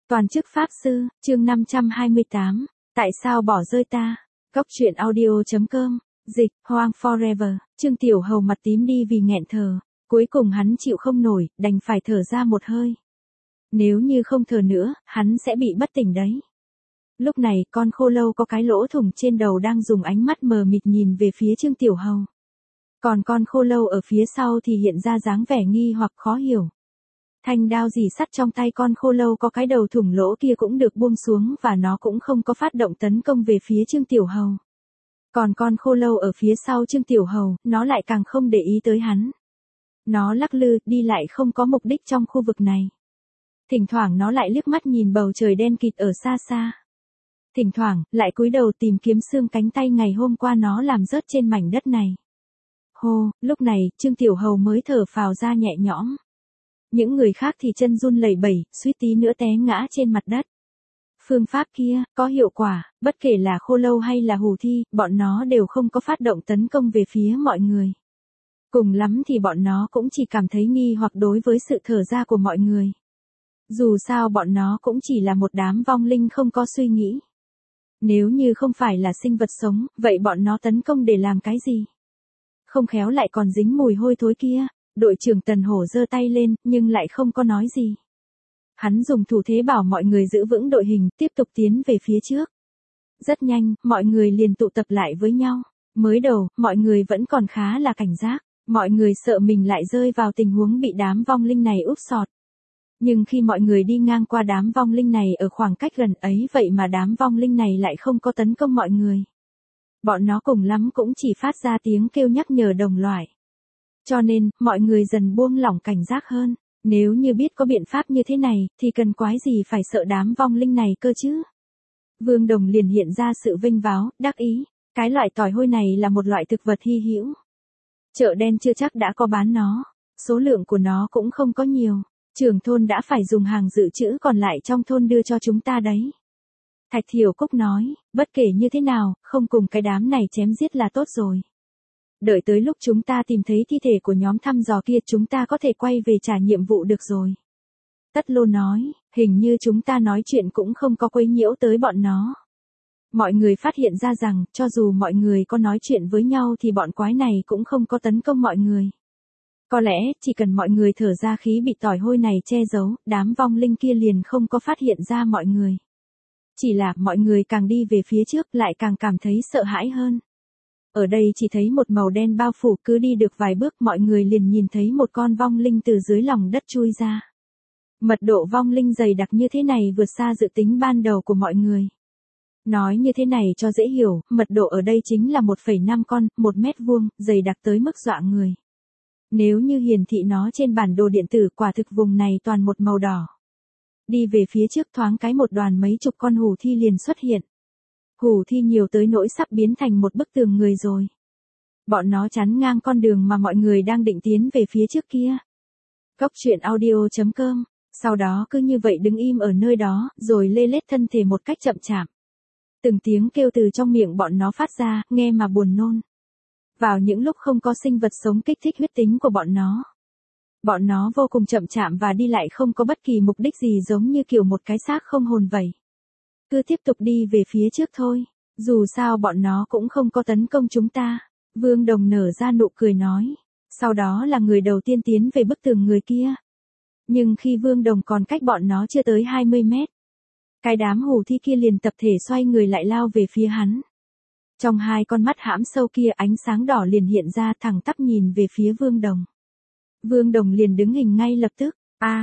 Toàn chức Pháp Sư, chương 528, tại sao bỏ rơi ta? Góc truyện audio.com, dịch, Hoang Forever, Trương Tiểu Hầu mặt tím đi vì nghẹn thở, cuối cùng hắn chịu không nổi, đành phải thở ra một hơi. Nếu như không thở nữa, hắn sẽ bị bất tỉnh đấy. Lúc này, con khô lâu có cái lỗ thủng trên đầu đang dùng ánh mắt mờ mịt nhìn về phía Trương Tiểu Hầu. Còn con khô lâu ở phía sau thì hiện ra dáng vẻ nghi hoặc khó hiểu. Thanh đao dì sắt trong tay con khô lâu có cái đầu thủng lỗ kia cũng được buông xuống và nó cũng không có phát động tấn công về phía Trương Tiểu Hầu. Còn con khô lâu ở phía sau Trương Tiểu Hầu, nó lại càng không để ý tới hắn. Nó lắc lư, đi lại không có mục đích trong khu vực này. Thỉnh thoảng nó lại liếc mắt nhìn bầu trời đen kịt ở xa xa. Thỉnh thoảng, lại cúi đầu tìm kiếm xương cánh tay ngày hôm qua nó làm rớt trên mảnh đất này. Hô, lúc này, Trương Tiểu Hầu mới thở phào ra nhẹ nhõm. Những người khác thì chân run lẩy bẩy, suýt tí nữa té ngã trên mặt đất. Phương pháp kia, có hiệu quả, bất kể là khô lâu hay là hủ thi, bọn nó đều không có phát động tấn công về phía mọi người. Cùng lắm thì bọn nó cũng chỉ cảm thấy nghi hoặc đối với sự thở ra của mọi người. Dù sao bọn nó cũng chỉ là một đám vong linh không có suy nghĩ. Nếu như không phải là sinh vật sống, vậy bọn nó tấn công để làm cái gì? Không khéo lại còn dính mùi hôi thối kia. Đội trưởng Tần Hổ giơ tay lên, nhưng lại không có nói gì. Hắn dùng thủ thế bảo mọi người giữ vững đội hình, tiếp tục tiến về phía trước. Rất nhanh, mọi người liền tụ tập lại với nhau. Mới đầu, mọi người vẫn còn khá là cảnh giác. Mọi người sợ mình lại rơi vào tình huống bị đám vong linh này úp sọt. Nhưng khi mọi người đi ngang qua đám vong linh này ở khoảng cách gần ấy vậy mà đám vong linh này lại không có tấn công mọi người. Bọn nó cùng lắm cũng chỉ phát ra tiếng kêu nhắc nhở đồng loại. Cho nên, mọi người dần buông lỏng cảnh giác hơn. Nếu như biết có biện pháp như thế này, thì cần quái gì phải sợ đám vong linh này cơ chứ? Vương Đồng liền hiện ra sự vinh váo, đắc ý. Cái loại tỏi hôi này là một loại thực vật hy hữu. Chợ đen chưa chắc đã có bán nó. Số lượng của nó cũng không có nhiều. Trưởng thôn đã phải dùng hàng dự trữ còn lại trong thôn đưa cho chúng ta đấy. Thạch Thiểu Cúc nói, bất kể như thế nào, không cùng cái đám này chém giết là tốt rồi. Đợi tới lúc chúng ta tìm thấy thi thể của nhóm thăm dò kia chúng ta có thể quay về trả nhiệm vụ được rồi. Tất Lô nói, hình như chúng ta nói chuyện cũng không có quấy nhiễu tới bọn nó. Mọi người phát hiện ra rằng, cho dù mọi người có nói chuyện với nhau thì bọn quái này cũng không có tấn công mọi người. Có lẽ, chỉ cần mọi người thở ra khí bị tỏi hôi này che giấu, đám vong linh kia liền không có phát hiện ra mọi người. Chỉ là mọi người càng đi về phía trước lại càng cảm thấy sợ hãi hơn. Ở đây chỉ thấy một màu đen bao phủ, cứ đi được vài bước mọi người liền nhìn thấy một con vong linh từ dưới lòng đất chui ra. Mật độ vong linh dày đặc như thế này vượt xa dự tính ban đầu của mọi người. Nói như thế này cho dễ hiểu, mật độ ở đây chính là 1,5 con, 1 mét vuông, dày đặc tới mức dọa người. Nếu như hiển thị nó trên bản đồ điện tử quả thực vùng này toàn một màu đỏ. Đi về phía trước thoáng cái một đoàn mấy chục con hủ thi liền xuất hiện. Hủ thi nhiều tới nỗi sắp biến thành một bức tường người rồi. Bọn nó chắn ngang con đường mà mọi người đang định tiến về phía trước kia. Góc truyện audio.com, sau đó cứ như vậy đứng im ở nơi đó, rồi lê lết thân thể một cách chậm chạp. Từng tiếng kêu từ trong miệng bọn nó phát ra, nghe mà buồn nôn. Vào những lúc không có sinh vật sống kích thích huyết tính của bọn nó. Bọn nó vô cùng chậm chạp và đi lại không có bất kỳ mục đích gì giống như kiểu một cái xác không hồn vậy. Cứ tiếp tục đi về phía trước thôi, dù sao bọn nó cũng không có tấn công chúng ta. Vương Đồng nở ra nụ cười nói, sau đó là người đầu tiên tiến về bức tường người kia. Nhưng khi Vương Đồng còn cách bọn nó chưa tới 20 mét, cái đám hủ thi kia liền tập thể xoay người lại lao về phía hắn. Trong hai con mắt hãm sâu kia ánh sáng đỏ liền hiện ra thẳng tắp nhìn về phía Vương Đồng. Vương Đồng liền đứng hình ngay lập tức,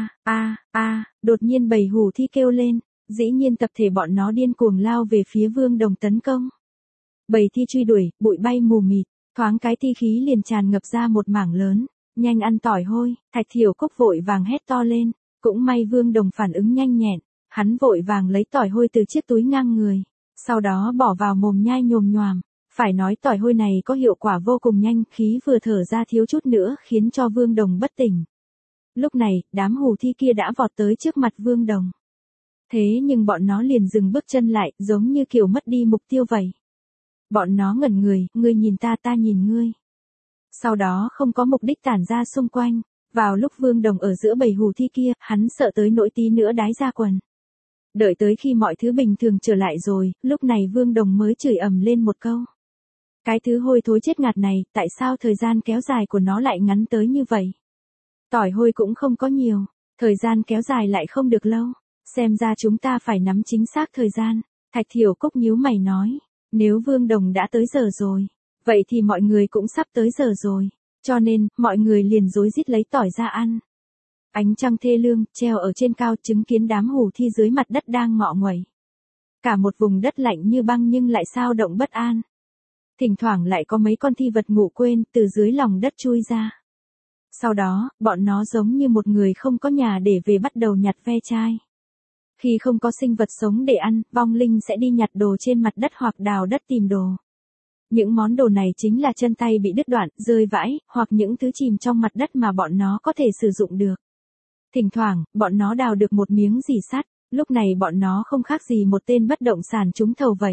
đột nhiên bầy hủ thi kêu lên. Dĩ nhiên tập thể bọn nó điên cuồng lao về phía Vương Đồng tấn công. Bầy thi truy đuổi, bụi bay mù mịt, thoáng cái thi khí liền tràn ngập ra một mảng lớn, nhanh ăn tỏi hôi, Thạch Thiểu Cúc vội vàng hét to lên, cũng may Vương Đồng phản ứng nhanh nhẹn, hắn vội vàng lấy tỏi hôi từ chiếc túi ngang người, sau đó bỏ vào mồm nhai nhồm nhoàm, phải nói tỏi hôi này có hiệu quả vô cùng nhanh, khí vừa thở ra thiếu chút nữa khiến cho Vương Đồng bất tỉnh. Lúc này, đám hủ thi kia đã vọt tới trước mặt Vương Đồng. Thế nhưng bọn nó liền dừng bước chân lại, giống như kiểu mất đi mục tiêu vậy. Bọn nó ngẩn người, ngươi nhìn ta ta nhìn ngươi. Sau đó không có mục đích tản ra xung quanh, vào lúc Vương Đồng ở giữa bầy hủ thi kia, hắn sợ tới nỗi tí nữa đái ra quần. Đợi tới khi mọi thứ bình thường trở lại rồi, lúc này Vương Đồng mới chửi ầm lên một câu. Cái thứ hôi thối chết ngạt này, tại sao thời gian kéo dài của nó lại ngắn tới như vậy? Tỏi hôi cũng không có nhiều, thời gian kéo dài lại không được lâu. Xem ra chúng ta phải nắm chính xác thời gian. Thạch Thiểu Cúc nhíu mày nói. Nếu Vương Đồng đã tới giờ rồi, vậy thì mọi người cũng sắp tới giờ rồi. Cho nên, mọi người liền rối rít lấy tỏi ra ăn. Ánh trăng thê lương, treo ở trên cao chứng kiến đám hủ thi dưới mặt đất đang ngọ nguậy. Cả một vùng đất lạnh như băng nhưng lại sao động bất an. Thỉnh thoảng lại có mấy con thi vật ngủ quên từ dưới lòng đất chui ra. Sau đó, bọn nó giống như một người không có nhà để về bắt đầu nhặt ve chai. Khi không có sinh vật sống để ăn, vong linh sẽ đi nhặt đồ trên mặt đất hoặc đào đất tìm đồ. Những món đồ này chính là chân tay bị đứt đoạn, rơi vãi, hoặc những thứ chìm trong mặt đất mà bọn nó có thể sử dụng được. Thỉnh thoảng, bọn nó đào được một miếng gì sắt, lúc này bọn nó không khác gì một tên bất động sản trúng thầu vậy.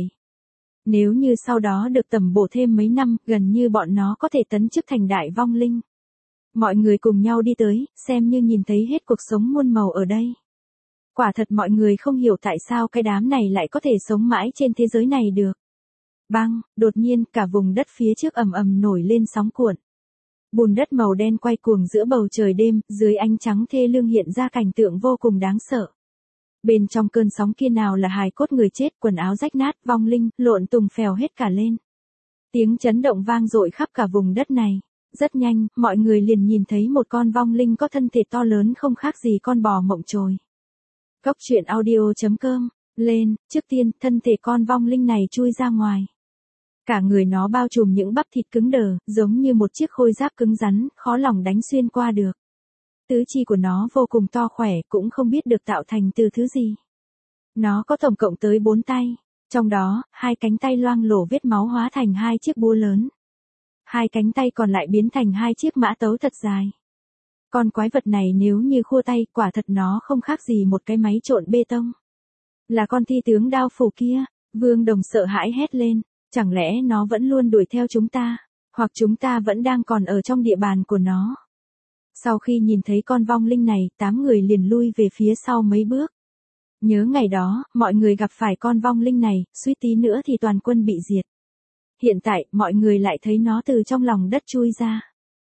Nếu như sau đó được tầm bổ thêm mấy năm, gần như bọn nó có thể tấn chức thành đại vong linh. Mọi người cùng nhau đi tới, xem như nhìn thấy hết cuộc sống muôn màu ở đây. Quả thật mọi người không hiểu tại sao cái đám này lại có thể sống mãi trên thế giới này được. Bang, đột nhiên cả vùng đất phía trước ầm ầm nổi lên sóng cuộn. Bùn đất màu đen quay cuồng giữa bầu trời đêm, dưới ánh trắng thê lương hiện ra cảnh tượng vô cùng đáng sợ. Bên trong cơn sóng kia nào là hài cốt người chết, quần áo rách nát, vong linh, lộn tùng phèo hết cả lên. Tiếng chấn động vang dội khắp cả vùng đất này. Rất nhanh, mọi người liền nhìn thấy một con vong linh có thân thể to lớn không khác gì con bò mộng trồi. Góc truyện audio.com, lên, trước tiên, thân thể con vong linh này chui ra ngoài. Cả người nó bao trùm những bắp thịt cứng đờ, giống như một chiếc khôi giáp cứng rắn, khó lòng đánh xuyên qua được. Tứ chi của nó vô cùng to khỏe, cũng không biết được tạo thành từ thứ gì. Nó có tổng cộng tới 4 tay, trong đó, 2 cánh tay loang lổ vết máu hóa thành 2 chiếc búa lớn. 2 cánh tay còn lại biến thành 2 chiếc mã tấu thật dài. Con quái vật này nếu như khua tay, quả thật nó không khác gì một cái máy trộn bê tông. Là con thi tướng đao phủ kia, Vương Đồng sợ hãi hét lên, chẳng lẽ nó vẫn luôn đuổi theo chúng ta, hoặc chúng ta vẫn đang còn ở trong địa bàn của nó. Sau khi nhìn thấy con vong linh này, 8 người liền lui về phía sau mấy bước. Nhớ ngày đó, mọi người gặp phải con vong linh này, suýt tí nữa thì toàn quân bị diệt. Hiện tại, mọi người lại thấy nó từ trong lòng đất chui ra.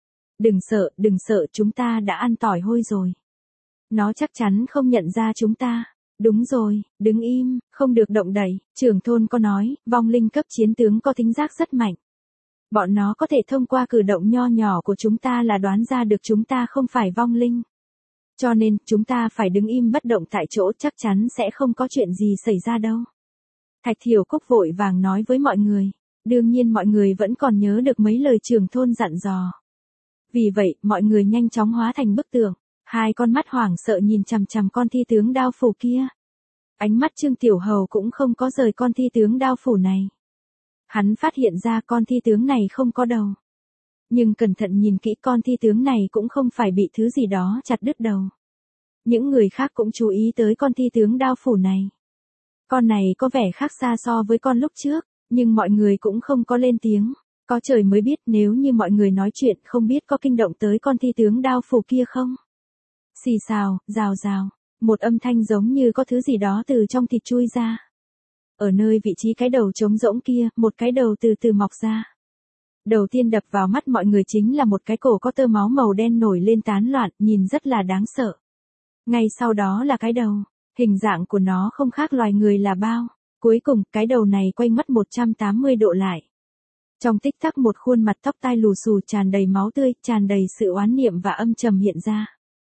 Đừng sợ, chúng ta đã ăn tỏi hôi rồi. Nó chắc chắn không nhận ra chúng ta. Đúng rồi, đứng im, không được động đậy. Trưởng thôn có nói, vong linh cấp chiến tướng có thính giác rất mạnh. Bọn nó có thể thông qua cử động nho nhỏ của chúng ta là đoán ra được chúng ta không phải vong linh. Cho nên, chúng ta phải đứng im bất động tại chỗ, chắc chắn sẽ không có chuyện gì xảy ra đâu. Thạch Thiểu Cúc vội vàng nói với mọi người. Đương nhiên mọi người vẫn còn nhớ được mấy lời trưởng thôn dặn dò. Vì vậy, mọi người nhanh chóng hóa thành bức tượng. 2 con mắt hoảng sợ nhìn chằm chằm con thi tướng đao phủ kia. Ánh mắt Trương Tiểu Hầu cũng không có rời con thi tướng đao phủ này. Hắn phát hiện ra con thi tướng này không có đầu. Nhưng cẩn thận nhìn kỹ con thi tướng này cũng không phải bị thứ gì đó chặt đứt đầu. Những người khác cũng chú ý tới con thi tướng đao phủ này. Con này có vẻ khác xa so với con lúc trước, nhưng mọi người cũng không có lên tiếng. Có trời mới biết nếu như mọi người nói chuyện không biết có kinh động tới con thi tướng đao phủ kia không. Xì xào, rào rào, một âm thanh giống như có thứ gì đó từ trong thịt chui ra. Ở nơi vị trí cái đầu trống rỗng kia, một cái đầu từ từ mọc ra. Đầu tiên đập vào mắt mọi người chính là một cái cổ có tơ máu màu đen nổi lên tán loạn, nhìn rất là đáng sợ. Ngay sau đó là cái đầu, hình dạng của nó không khác loài người là bao. Cuối cùng, cái đầu này quay ngoắt 180 độ lại. Trong tích tắc một khuôn mặt tóc tai lù xù tràn đầy máu tươi, tràn đầy sự oán niệm và âm trầm hiện ra.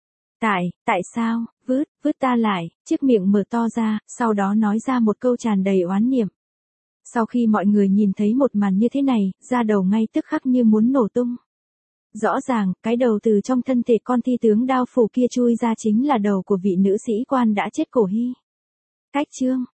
Tại sao, vứt ta lại, chiếc miệng mở to ra, sau đó nói ra một câu tràn đầy oán niệm. Sau khi mọi người nhìn thấy một màn như thế này, da đầu ngay tức khắc như muốn nổ tung. Rõ ràng, cái đầu từ trong thân thể con thi tướng đao phủ kia chui ra chính là đầu của vị nữ sĩ quan đã chết Cổ Hy. Cách chương